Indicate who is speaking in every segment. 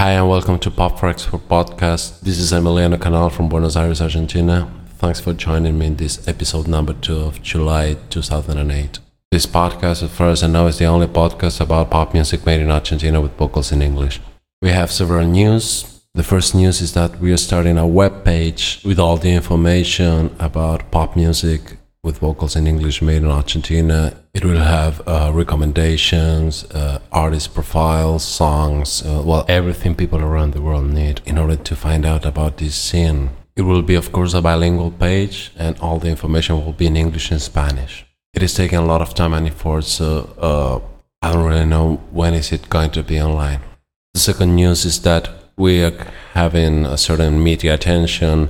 Speaker 1: Hi and welcome to Pop for Export podcast. This is Emiliano Canal from Buenos Aires, Argentina. Thanks for joining me in this episode number 2 of July 2008. This podcast, as far as I know, is the only podcast about pop music made in Argentina with vocals in English. We have several news. The first news is that we are starting a web page with all the information about pop music with vocals in English made in Argentina. It will have recommendations, artist profiles, songs, everything people around the world need in order to find out about this scene. It will be, of course, a bilingual page, and all the information will be in English and Spanish. It is taking a lot of time and effort, so I don't really know when is it going to be online. The second news is that we are having a certain media attention.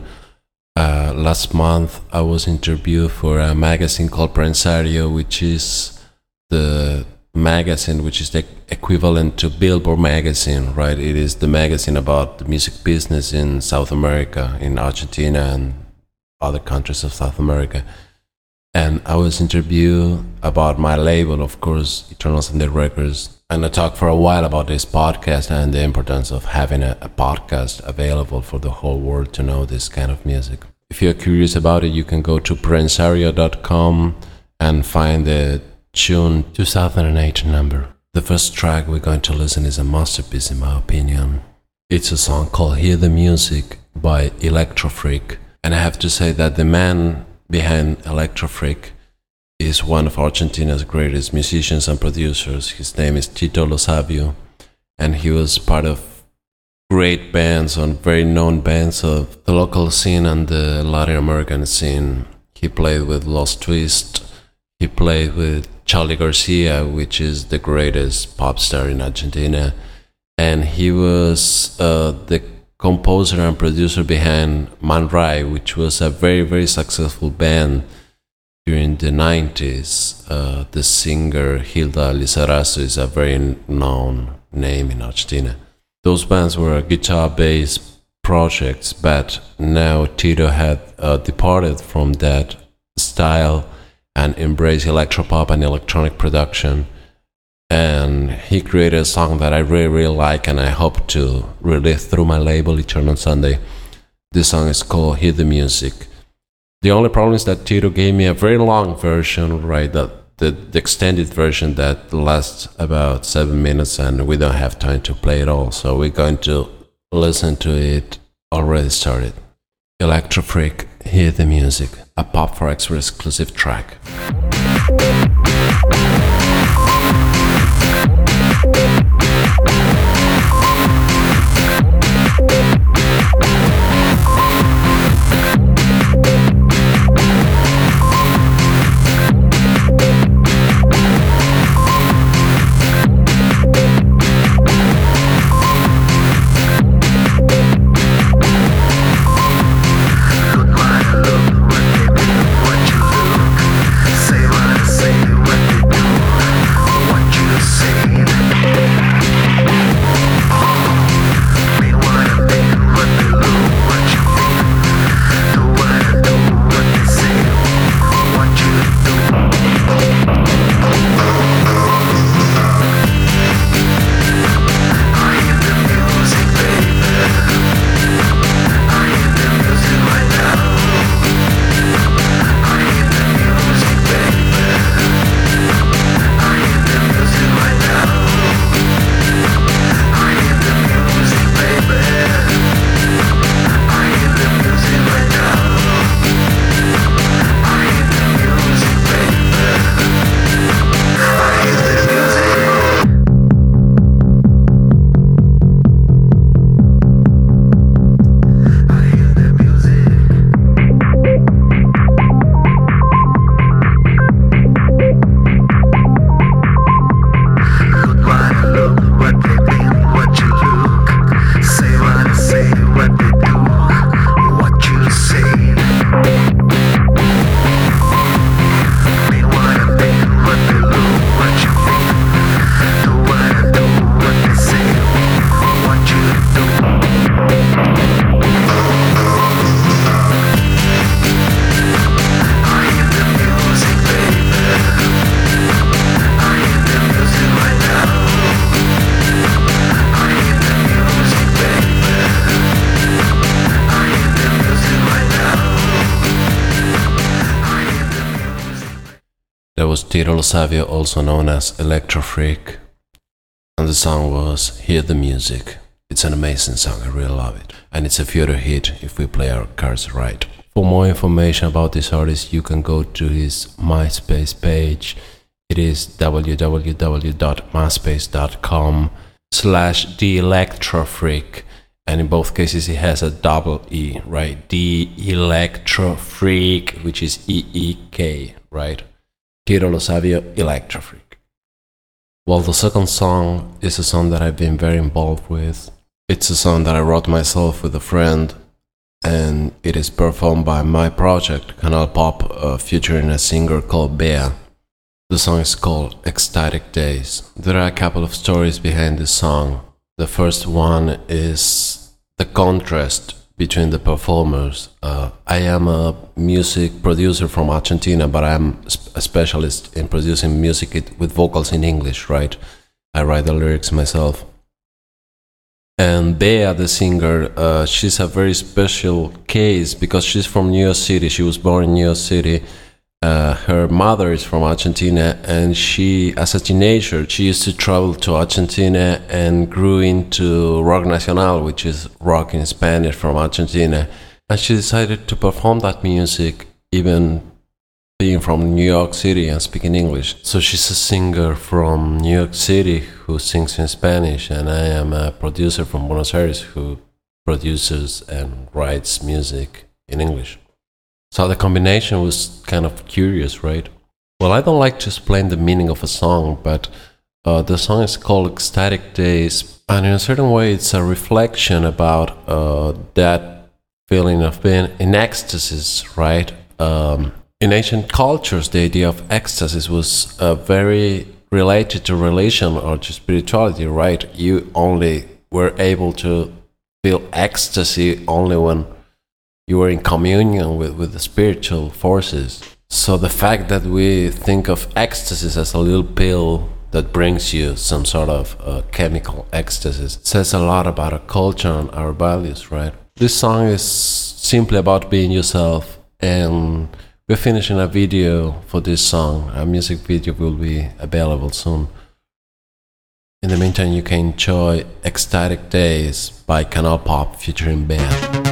Speaker 1: Last month I was interviewed for a magazine called Prensario, which is the magazine which is the equivalent to Billboard magazine, right? It is the magazine about the music business in South America, in Argentina and other countries of South America. And I was interviewed about my label, of course, Eternal Sunday Records. And I talked for a while about this podcast and the importance of having a podcast available for the whole world to know this kind of music. If you're curious about it, you can go to prensario.com and find the June 2008 number. The first track we're going to listen is a masterpiece in my opinion. It's a song called Hear the Music by Electrofreak. And I have to say that the man behind Electrofreak is one of Argentina's greatest musicians and producers. His name is Tito Lo Sabio, and he was part of great bands, on very known bands of the local scene and the Latin American scene. He played with Los Twist, he played with Charly Garcia, which is the greatest pop star in Argentina, and he was the composer and producer behind Man Ray, which was a very, very successful band during the 90s. The singer Hilda Lizarazo is a very known name in Argentina. Those bands were guitar-based projects, but now Tito had departed from that style and embraced electropop and electronic production. And he created a song that I really, really like, and I hope to release through my label, Eternal Sunday. This song is called Hear the Music. The only problem is that Tito gave me a very long version, right? The extended version that lasts about 7 minutes, and we don't have time to play it all. So we're going to listen to it already started. Electrofreak, Hear the Music, a Pop for Expert exclusive track.
Speaker 2: Say
Speaker 1: Tito Lo Savio, also known as Electro Freak, and the song was Hear the Music. It's an amazing song, I really love it, and it's a future hit if we play our cards right. For more information about this artist, you can go to his MySpace page. It is www.myspace.com/TheElectroFreak, and in both cases it has a double E, right? The Electro Freak, which is EEK, right? Tito Lo Savio, Electro Freak. Well, the second song is a song that I've been very involved with. It's a song that I wrote myself with a friend, and it is performed by my project, Canal Pop, featuring a singer called Bea. The song is called Ecstatic Days. There are a couple of stories behind this song. The first one is the contrast between the performers. I am a music producer from Argentina, but I'm a specialist in producing music with vocals in English, right? I write the lyrics myself. And Bea, the singer, she's a very special case because she's from New York City. She was born in New York City. Her mother is from Argentina, and she, as a teenager, she used to travel to Argentina and grew into rock nacional, which is rock in Spanish from Argentina. And she decided to perform that music, even being from New York City and speaking English. So she's a singer from New York City who sings in Spanish, and I am a producer from Buenos Aires who produces and writes music in English. So the combination was kind of curious, right? Well, I don't like to explain the meaning of a song, but the song is called Ecstatic Days, and in a certain way it's a reflection about that feeling of being in ecstasy, right? In ancient cultures, the idea of ecstasy was very related to religion or to spirituality, right? You only were able to feel ecstasy only when you were in communion with the spiritual forces. So the fact that we think of ecstasy as a little pill that brings you some sort of chemical ecstasy says a lot about our culture and our values, right? This song is simply about being yourself, and we're finishing a video for this song. A music video will be available soon. In the meantime, you can enjoy Ecstatic Days by Canal Pop featuring Bea.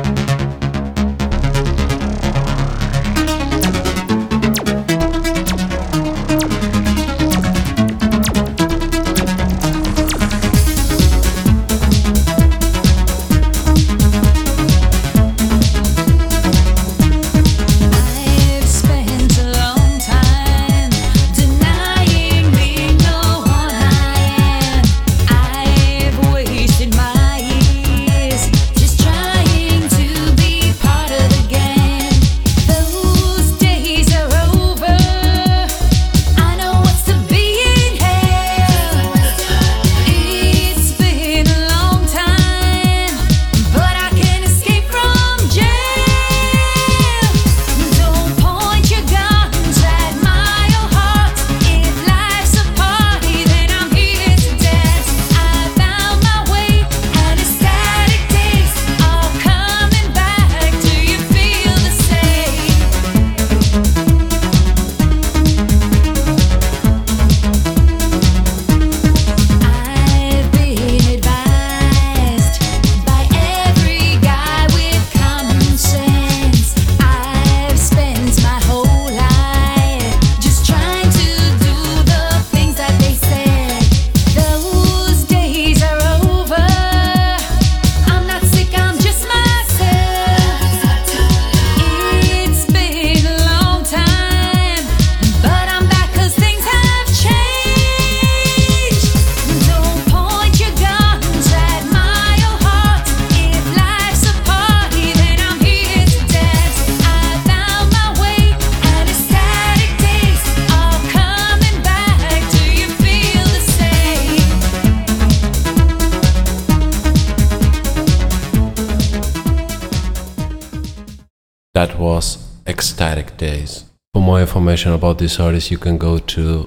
Speaker 1: That was Ecstatic Days. For more information about this artist, you can go to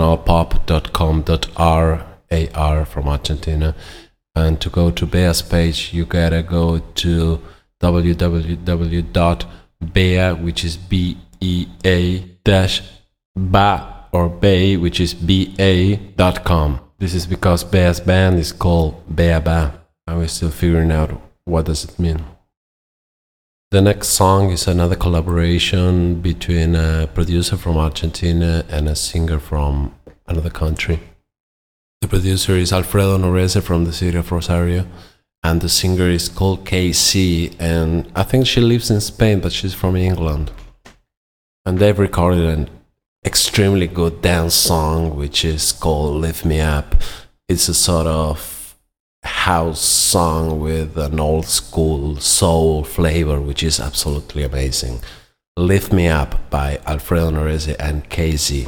Speaker 1: canalpop.com.ar from Argentina. And to go to Bea's page, you gotta go to www.bea, which is BEA-ba or Bay, which is BA.com. This is because Bea's band is called Beaba, and we're still figuring out what does it mean. The next song is another collaboration between a producer from Argentina and a singer from another country. The producer is Alfredo Norese from the city of Rosario, and the singer is called KC, and I think she lives in Spain, but she's from England. And they've recorded an extremely good dance song, which is called Lift Me Up. It's a sort of house song with an old school soul flavor, which is absolutely amazing. Lift Me Up by Alfredo Norese and KZ.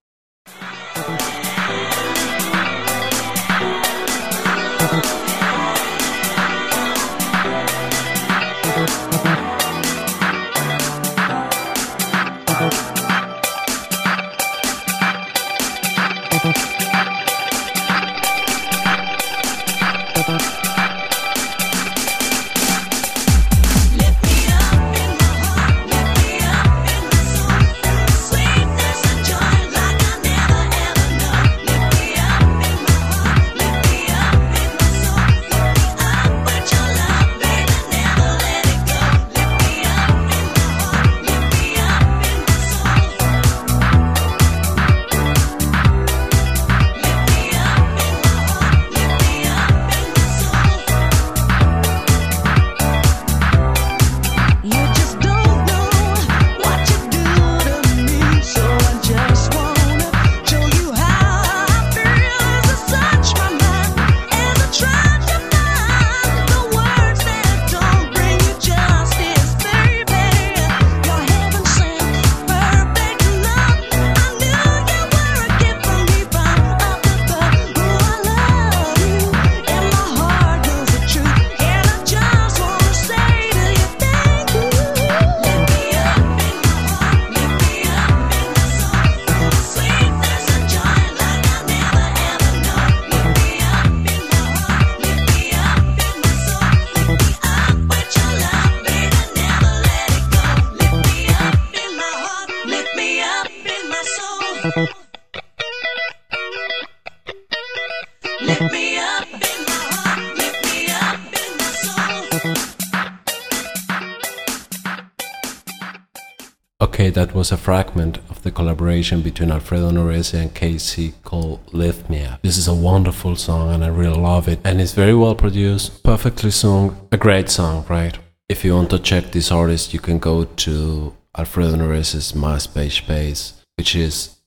Speaker 1: Okay, that was a fragment of the collaboration between Alfredo Norese and KC called Lift Me Up. This is a wonderful song and I really love it. And it's very well produced, perfectly sung, a great song, right? If you want to check this artist, you can go to Alfredo Norese's MySpace page, which is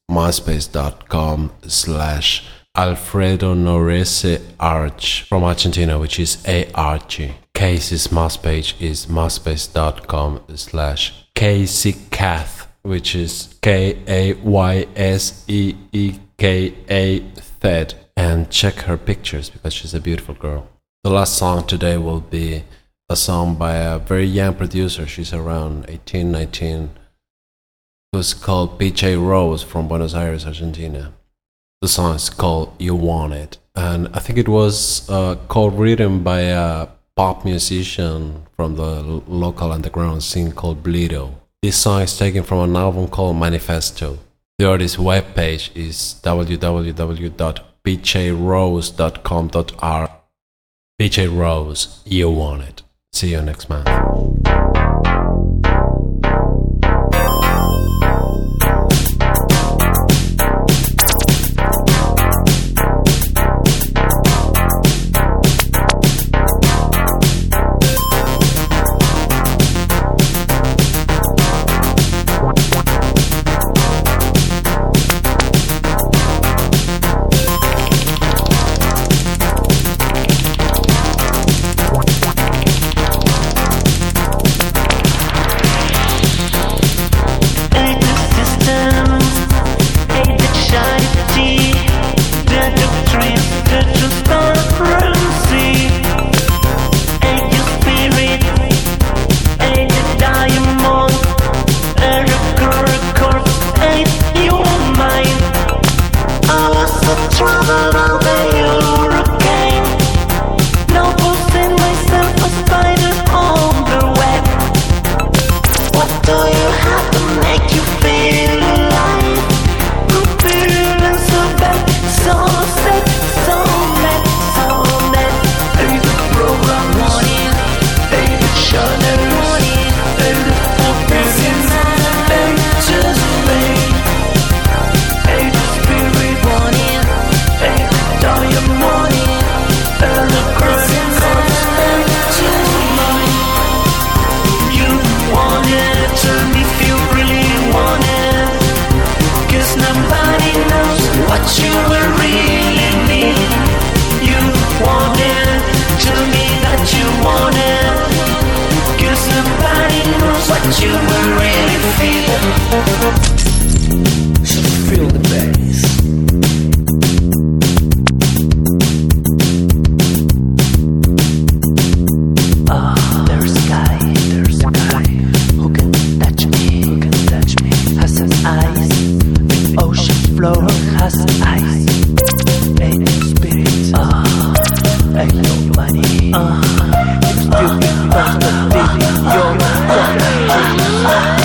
Speaker 1: myspace.com/Alfredo Norese Arch from Argentina, which is ARG. KC's MySpace is myspace.com/KCCath, which is KAYSEEKA and check her pictures because she's a beautiful girl. The last song today will be a song by a very young producer. She's around 18, 19, who's called PJ Rose from Buenos Aires, Argentina. The song is called You Want It, and I think it was co-written by a pop musician from the local underground scene called Blido. This song is taken from an album called Manifesto. The artist's webpage is www.pjrose.com.r. PJ Rose, You Want It. See you next month.
Speaker 2: has eyes, made in spirit. Ain't no money. If stupid, don't stop living your fucking dreams.